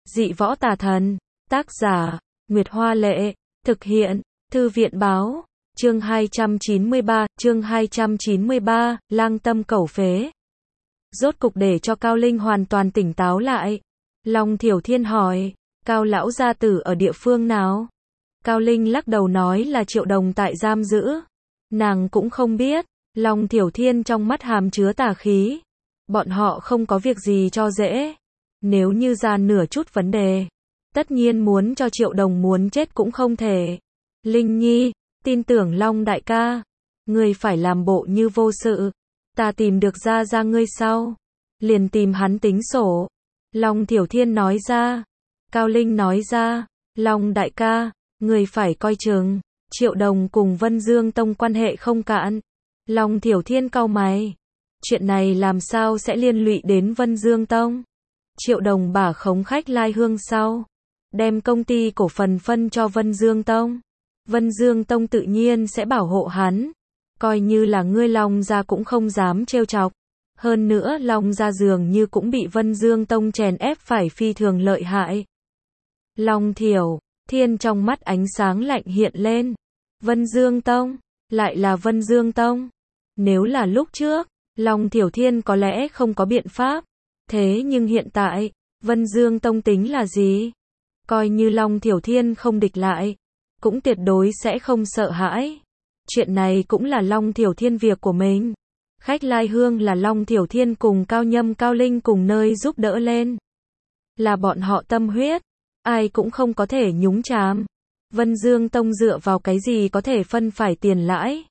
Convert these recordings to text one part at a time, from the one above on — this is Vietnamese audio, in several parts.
Dị võ tà thần. Tác giả, Nguyệt Hoa Lệ. Thực hiện, Thư viện Báo. Chương 293, lang tâm cẩu phế. Rốt cục để cho Cao Linh hoàn toàn tỉnh táo lại. Long Thiểu Thiên hỏi, Cao lão gia tử ở địa phương nào? Cao Linh lắc đầu nói là Triệu Đồng tại giam giữ. Nàng cũng không biết. Long Thiểu Thiên trong mắt hàm chứa tà khí. Bọn họ không có việc gì cho dễ. Nếu như ra nửa chút vấn đề, tất nhiên muốn cho Triệu Đồng muốn chết cũng không thể. Linh Nhi, tin tưởng Long đại ca. Ngươi phải làm bộ như vô sự. Ta tìm được ra ngươi sau. Liền tìm hắn tính sổ. Long Thiểu Thiên nói ra. Cao Linh nói ra, Long đại ca, ngươi phải coi chừng. Triệu Đồng cùng Vân Dương Tông quan hệ không cạn. Long Thiểu Thiên cau mày. Chuyện này làm sao sẽ liên lụy đến Vân Dương Tông? Triệu Đồng bả khống Khách Lai Hương sau, đem công ty cổ phần phân cho Vân Dương Tông. Vân Dương Tông tự nhiên sẽ bảo hộ hắn. Coi như là ngươi Long gia cũng không dám trêu chọc. Hơn nữa Long gia dường như cũng bị Vân Dương Tông chèn ép phải phi thường lợi hại. Long Thiểu Thiên trong mắt ánh sáng lạnh hiện lên. Vân Dương Tông, lại là Vân Dương Tông. Nếu là lúc trước, Long Thiểu Thiên có lẽ không có biện pháp. Thế nhưng hiện tại, Vân Dương Tông tính là gì? Coi như Long Thiểu Thiên không địch lại, cũng tuyệt đối sẽ không sợ hãi. Chuyện này cũng là Long Thiểu Thiên việc của mình. Khách Lai Hương là Long Thiểu Thiên cùng Cao Nhâm Cao Linh cùng nơi giúp đỡ lên. Là bọn họ tâm huyết, ai cũng không có thể nhúng chàm. Vân Dương Tông dựa vào cái gì có thể phân phải tiền lãi?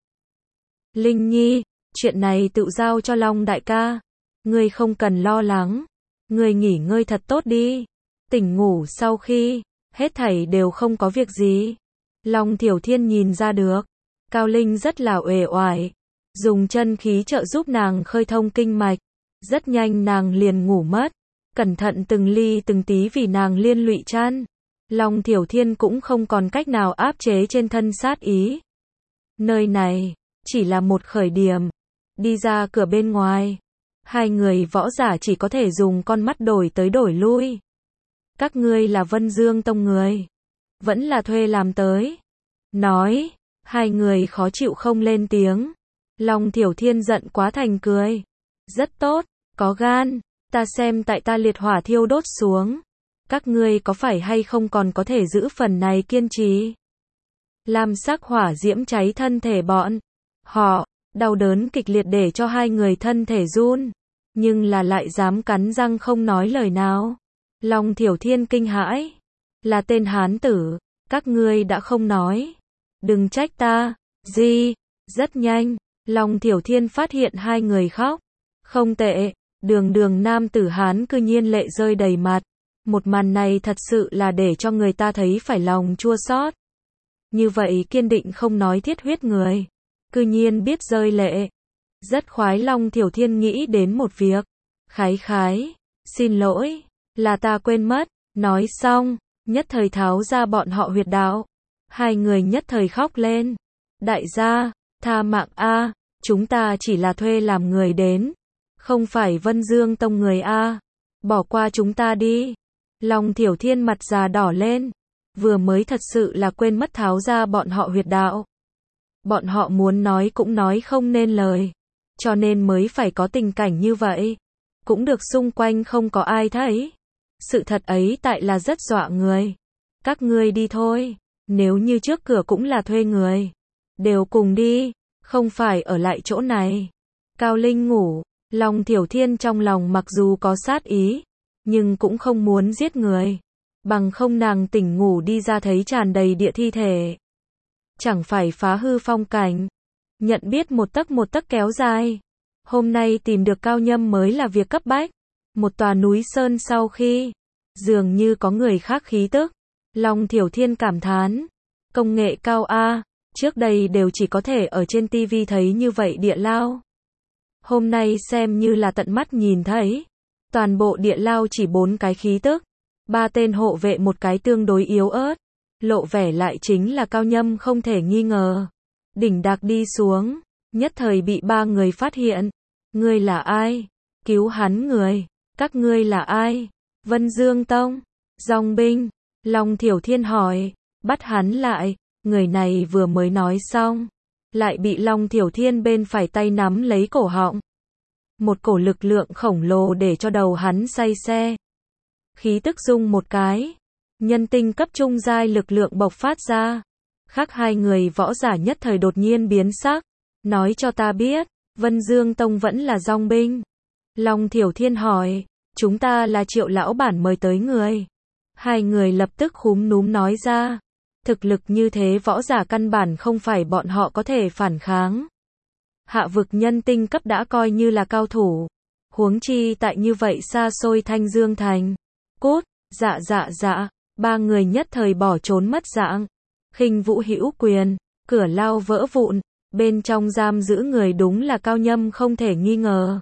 Linh Nhi, chuyện này tự giao cho Long đại ca. Ngươi không cần lo lắng. Ngươi nghỉ ngơi thật tốt đi. Tỉnh ngủ sau khi, hết thảy đều không có việc gì. Long Thiểu Thiên nhìn ra được. Cao Linh rất là uể oải. Dùng chân khí trợ giúp nàng khơi thông kinh mạch. Rất nhanh nàng liền ngủ mất. Cẩn thận từng ly từng tí vì nàng liên lụy chăn. Long Thiểu Thiên cũng không còn cách nào áp chế trên thân sát ý. Nơi này, chỉ là một khởi điểm. Đi ra cửa bên ngoài. Hai người võ giả chỉ có thể dùng con mắt đổi tới đổi lui. Các ngươi là Vân Dương Tông người. Vẫn là thuê làm tới. Nói, hai người khó chịu không lên tiếng. Long Thiểu Thiên giận quá thành cười. Rất tốt, có gan, ta xem tại ta liệt hỏa thiêu đốt xuống. Các ngươi có phải hay không còn có thể giữ phần này kiên trì? Lam sắc hỏa diễm cháy thân thể bọn họ, đau đớn kịch liệt để cho hai người thân thể run. Nhưng là lại dám cắn răng không nói lời nào. Long Thiểu Thiên kinh hãi. Là tên hán tử, các ngươi đã không nói. Đừng trách ta. Gì? Rất nhanh, Long Thiểu Thiên phát hiện hai người khóc. Không tệ, đường nam tử hán cư nhiên lệ rơi đầy mặt. Một màn này thật sự là để cho người ta thấy phải lòng chua xót. Như vậy kiên định không nói thiết huyết người, cư nhiên biết rơi lệ. Rất khoái. Long Thiểu Thiên nghĩ đến một việc. Khái, xin lỗi, là ta quên mất. Nói xong, nhất thời tháo ra bọn họ huyệt đạo. Hai người nhất thời khóc lên. Đại gia, tha mạng a, chúng ta chỉ là thuê làm người đến, không phải Vân Dương Tông người a, bỏ qua chúng ta đi. Long Thiểu Thiên mặt già đỏ lên. Vừa mới thật sự là quên mất tháo ra bọn họ huyệt đạo. Bọn họ muốn nói cũng nói không nên lời. Cho nên mới phải có tình cảnh như vậy. Cũng được xung quanh không có ai thấy. Sự thật ấy tại là rất dọa người. Các ngươi đi thôi. Nếu như trước cửa cũng là thuê người, đều cùng đi, không phải ở lại chỗ này. Cao Linh ngủ. Long Thiểu Thiên trong lòng mặc dù có sát ý, nhưng cũng không muốn giết người. Bằng không nàng tỉnh ngủ đi ra thấy tràn đầy địa thi thể. Chẳng phải phá hư phong cảnh. Nhận biết một tấc kéo dài. Hôm nay tìm được Cao Nhâm mới là việc cấp bách. Một tòa núi sơn sau khi, dường như có người khác khí tức. Long Thiểu Thiên cảm thán. Công nghệ cao a, trước đây đều chỉ có thể ở trên tivi thấy như vậy địa lao. Hôm nay xem như là tận mắt nhìn thấy. Toàn bộ địa lao chỉ 4 cái khí tức. 3 tên hộ vệ một cái tương đối yếu ớt. Lộ vẻ lại chính là Cao Nhâm không thể nghi ngờ. Đỉnh đạc đi xuống, nhất thời bị 3 người phát hiện. Ngươi là ai? Cứu hắn người. Các ngươi là ai? Vân Dương Tông. Dòng binh, Long Thiểu Thiên hỏi, bắt hắn lại, người này vừa mới nói xong, lại bị Long Thiểu Thiên bên phải tay nắm lấy cổ họng. Một cổ lực lượng khổng lồ để cho đầu hắn say xe. Khí tức rung một cái, nhân tinh cấp trung giai lực lượng bộc phát ra. Khác hai người võ giả nhất thời đột nhiên biến sắc, nói cho ta biết, Vân Dương Tông vẫn là dòng binh. Long Thiểu Thiên hỏi, chúng ta là Triệu lão bản mời tới người. Hai người lập tức khúm núm nói ra, thực lực như thế võ giả căn bản không phải bọn họ có thể phản kháng. Hạ vực nhân tinh cấp đã coi như là cao thủ, huống chi tại như vậy xa xôi Thanh Dương thành. Cút, dạ, ba người nhất thời bỏ trốn mất dạng. Khinh Vũ hữu quyền, cửa lao vỡ vụn, bên trong giam giữ người đúng là Cao Nhâm không thể nghi ngờ.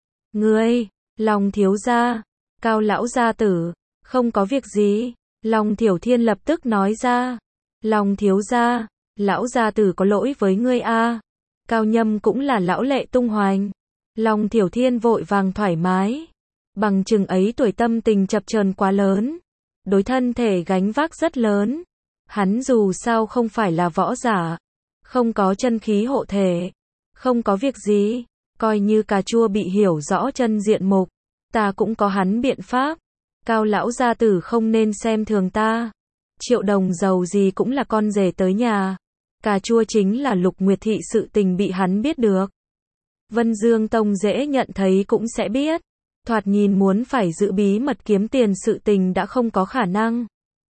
Ngươi, Long thiếu gia, Cao lão gia tử, không có việc gì, Long Thiểu Thiên lập tức nói ra. Long thiếu gia, lão gia tử có lỗi với ngươi a. Cao Nhâm cũng là lão lệ tung hoành. Long Thiểu Thiên vội vàng thoải mái. Bằng chừng ấy tuổi tâm tình chập chờn quá lớn. Đối thân thể gánh vác rất lớn. Hắn dù sao không phải là võ giả. Không có chân khí hộ thể. Không có việc gì. Coi như cà chua bị hiểu rõ chân diện mục. Ta cũng có hắn biện pháp. Cao lão gia tử không nên xem thường ta. Triệu Đồng giàu gì cũng là con rể tới nhà. Cà chua chính là Lục Nguyệt Thị sự tình bị hắn biết được. Vân Dương Tông dễ nhận thấy cũng sẽ biết. Thoạt nhìn muốn phải giữ bí mật kiếm tiền sự tình đã không có khả năng.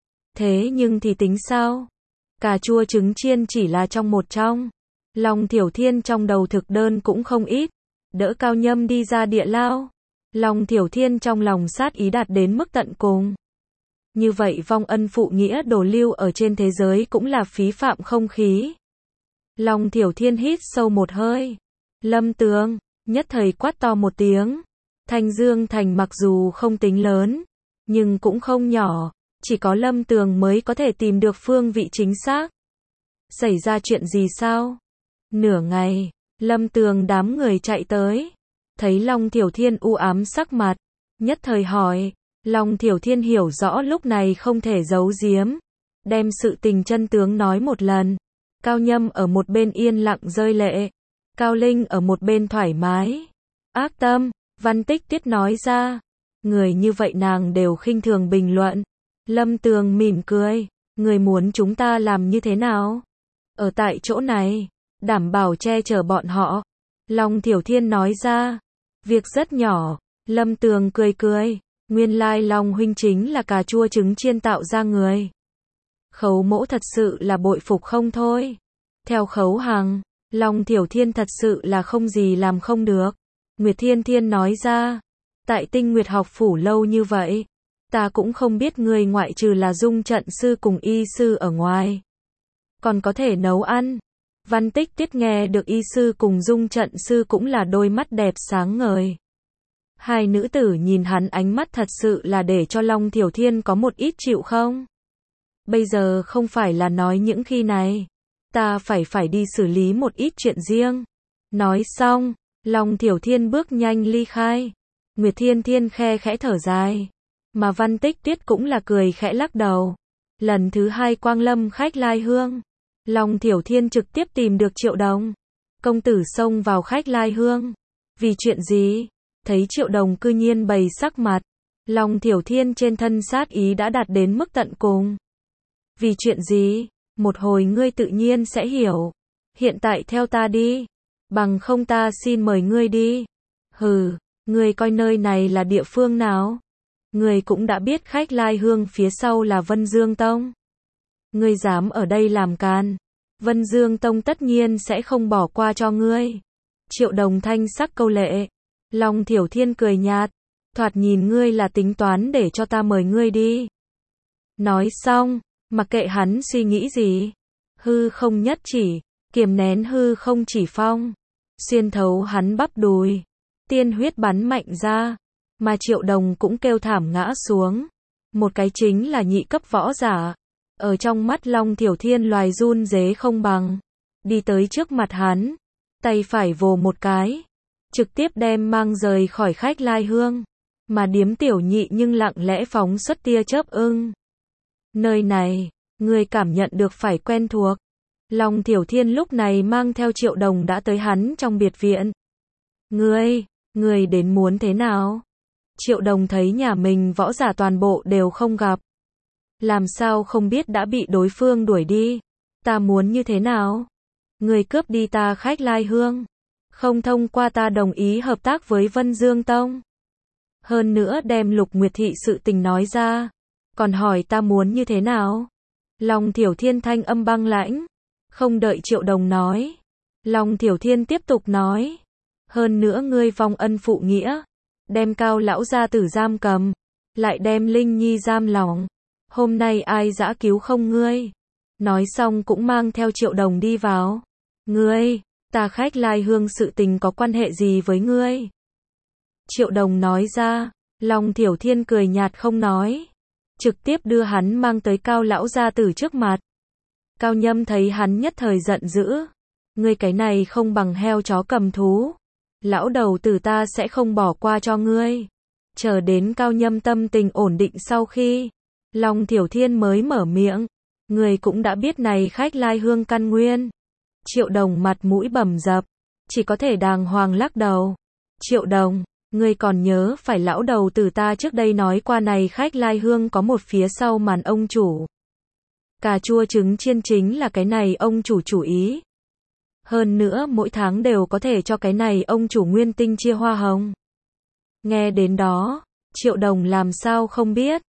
Thế nhưng thì tính sao? Cà chua trứng chiên chỉ là trong một trong. Long Thiểu Thiên trong đầu thực đơn cũng không ít. Đỡ Cao Nhâm đi ra địa lao. Long Thiểu Thiên trong lòng sát ý đạt đến mức tận cùng. Như vậy vong ân phụ nghĩa đổ lưu ở trên thế giới cũng là phí phạm không khí. Long Thiểu Thiên hít sâu một hơi. Lâm Tường, nhất thời quát to một tiếng. Thanh Dương thành mặc dù không tính lớn, nhưng cũng không nhỏ, chỉ có Lâm Tường mới có thể tìm được phương vị chính xác. Xảy ra chuyện gì sao? Nửa ngày, Lâm Tường đám người chạy tới, thấy Long Thiểu Thiên u ám sắc mặt, nhất thời hỏi. Long Thiểu Thiên hiểu rõ lúc này không thể giấu giếm, đem sự tình chân tướng nói một lần. Cao Nhâm ở một bên yên lặng rơi lệ, Cao Linh ở một bên thoải mái. Ác tâm, Văn Tích Tiết nói ra, người như vậy nàng đều khinh thường bình luận. Lâm Tường mỉm cười, người muốn chúng ta làm như thế nào? Ở tại chỗ này, đảm bảo che chở bọn họ. Long Thiểu Thiên nói ra, việc rất nhỏ. Lâm Tường cười cười. Nguyên lai Long huynh chính là cà chua trứng chiên tạo ra người. Khấu Mỗ thật sự là bội phục không thôi. Theo Khấu Hằng, Long Thiểu Thiên thật sự là không gì làm không được. Nguyệt Thiên Thiên nói ra, tại Tinh Nguyệt học phủ lâu như vậy, ta cũng không biết người ngoại trừ là dung trận sư cùng y sư ở ngoài. Còn có thể nấu ăn. Văn Tích Tiết nghe được y sư cùng dung trận sư cũng là đôi mắt đẹp sáng ngời. Hai nữ tử nhìn hắn ánh mắt thật sự là để cho Long Thiểu Thiên có một ít chịu không? Bây giờ không phải là nói những khi này. Ta phải đi xử lý một ít chuyện riêng. Nói xong, Long Thiểu Thiên bước nhanh ly khai. Nguyệt Thiên Thiên khe khẽ thở dài. Mà Văn Tích Tuyết cũng là cười khẽ lắc đầu. Lần thứ hai quang lâm khách lai hương. Long Thiểu Thiên trực tiếp tìm được Triệu Đồng. Công tử xông vào khách lai hương. Vì chuyện gì? Thấy Triệu Đồng cư nhiên bày sắc mặt, Long Thiểu Thiên trên thân sát ý đã đạt đến mức tận cùng. Vì chuyện gì? Một hồi ngươi tự nhiên sẽ hiểu. Hiện tại theo ta đi. Bằng không ta xin mời ngươi đi. Hừ, ngươi coi nơi này là địa phương nào? Ngươi cũng đã biết khách lai hương phía sau là Vân Dương Tông. Ngươi dám ở đây làm càn. Vân Dương Tông tất nhiên sẽ không bỏ qua cho ngươi. Triệu Đồng thanh sắc câu lệ. Long Thiểu Thiên cười nhạt, thoạt nhìn ngươi là tính toán để cho ta mời ngươi đi. Nói xong, mặc kệ hắn suy nghĩ gì, hư không nhất chỉ, kiềm nén hư không chỉ phong, xuyên thấu hắn bắp đùi, tiên huyết bắn mạnh ra, mà Triệu Đồng cũng kêu thảm ngã xuống. Một cái chính là nhị cấp võ giả, ở trong mắt Long Thiểu Thiên loài run rế không bằng, đi tới trước mặt hắn, tay phải vồ một cái. Trực tiếp đem mang rời khỏi khách lai hương. mà Điếm Tiểu Nhị nhưng lặng lẽ phóng xuất tia chớp ưng. Nơi này, ngươi cảm nhận được phải quen thuộc. Long Thiểu Thiên lúc này mang theo Triệu Đồng đã tới hắn trong biệt viện. Ngươi đến muốn thế nào? Triệu Đồng thấy nhà mình võ giả toàn bộ đều không gặp. Làm sao không biết đã bị đối phương đuổi đi? Ta muốn như thế nào? Ngươi cướp đi ta Khách Lai Hương. Không thông qua ta đồng ý hợp tác với Vân Dương Tông. Hơn nữa đem Lục Nguyệt Thị sự tình nói ra. Còn hỏi ta muốn như thế nào? Long Thiểu Thiên thanh âm băng lãnh. Không đợi Triệu Đồng nói. Long Thiểu Thiên tiếp tục nói. Hơn nữa ngươi vong ân phụ nghĩa. Đem Cao lão gia tử giam cầm. Lại đem Linh Nhi giam lỏng. Hôm nay ai dã cứu không ngươi? Nói xong cũng mang theo Triệu Đồng đi vào. Ta Khách Lai Hương sự tình có quan hệ gì với ngươi? Triệu Đồng nói ra. Long Thiểu Thiên cười nhạt không nói. Trực tiếp đưa hắn mang tới Cao lão gia tử trước mặt. Cao Nhâm thấy hắn nhất thời giận dữ. Ngươi cái này không bằng heo chó cầm thú. Lão đầu tử ta sẽ không bỏ qua cho ngươi. Chờ đến Cao Nhâm tâm tình ổn định sau khi Long Thiểu Thiên mới mở miệng. Ngươi cũng đã biết này Khách Lai Hương căn nguyên. Triệu Đồng mặt mũi bầm dập. Chỉ có thể đàng hoàng lắc đầu. Triệu Đồng, ngươi còn nhớ phải lão đầu tử ta trước đây nói qua này Khách Lai Hương có một phía sau màn ông chủ. Cà chua trứng chiên chính là cái này ông chủ ý. Hơn nữa mỗi tháng đều có thể cho cái này ông chủ nguyên tinh chia hoa hồng. Nghe đến đó, Triệu Đồng làm sao không biết.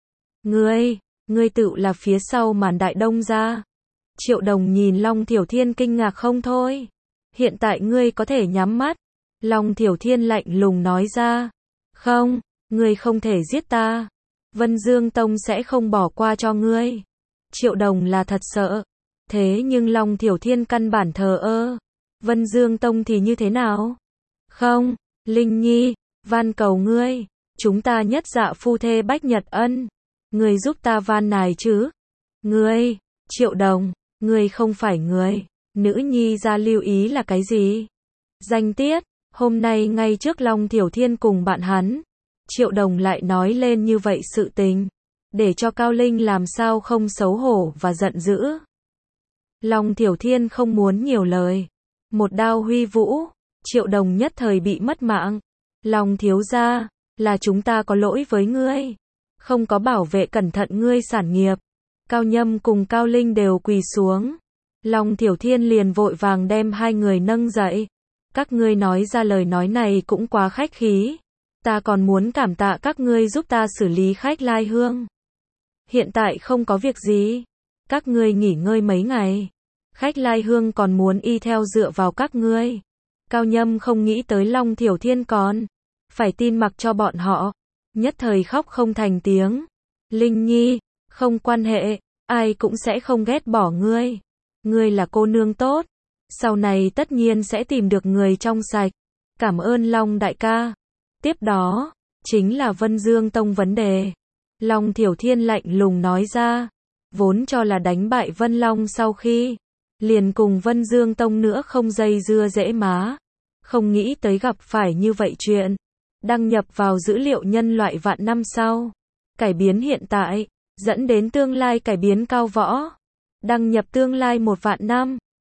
Ngươi tự là phía sau màn Đại Đông gia. Triệu Đồng nhìn Long Thiểu Thiên kinh ngạc không thôi. Hiện tại ngươi có thể nhắm mắt. Long Thiểu Thiên lạnh lùng nói ra. Không, ngươi không thể giết ta. Vân Dương Tông sẽ không bỏ qua cho ngươi. Triệu Đồng là thật sợ. Thế nhưng Long Thiểu Thiên căn bản thờ ơ. Vân Dương Tông thì như thế nào? Không, Linh Nhi, van cầu ngươi. Chúng ta nhất dạ phu thê bách nhật ân. Ngươi giúp ta van nài chứ. Triệu Đồng, ngươi không phải người. Nữ nhi ra lưu ý là cái gì? Danh tiết, hôm nay ngay trước Long Thiểu Thiên cùng bạn hắn. Triệu Đồng lại nói lên như vậy sự tình. Để cho Cao Linh làm sao không xấu hổ và giận dữ. Long Thiểu Thiên không muốn nhiều lời. Một đao huy vũ. Triệu Đồng nhất thời bị mất mạng. Long thiếu gia, là chúng ta có lỗi với ngươi. Không có bảo vệ cẩn thận ngươi sản nghiệp. Cao Nhâm cùng Cao Linh đều quỳ xuống. Long Thiểu Thiên liền vội vàng đem hai người nâng dậy. Các ngươi nói ra lời nói này cũng quá khách khí. Ta còn muốn cảm tạ các ngươi giúp ta xử lý Khách Lai Hương. Hiện tại không có việc gì. Các ngươi nghỉ ngơi mấy ngày. Khách Lai Hương còn muốn y theo dựa vào các ngươi. Cao Nhâm không nghĩ tới Long Thiểu Thiên còn phải tin mặc cho bọn họ. Nhất thời khóc không thành tiếng. Linh Nhi, không quan hệ, ai cũng sẽ không ghét bỏ ngươi. Ngươi là cô nương tốt. Sau này tất nhiên sẽ tìm được người trong sạch. Cảm ơn Long đại ca. Tiếp đó, chính là Vân Dương Tông vấn đề. Long Thiểu Thiên lạnh lùng nói ra. Vốn cho là đánh bại Vân Long sau khi liền cùng Vân Dương Tông nữa không dây dưa dễ má. Không nghĩ tới gặp phải như vậy chuyện. Đăng nhập vào dữ liệu nhân loại vạn năm sau. Cải biến hiện tại, dẫn đến tương lai cải biến cao võ. Đăng nhập tương lai 1 vạn năm.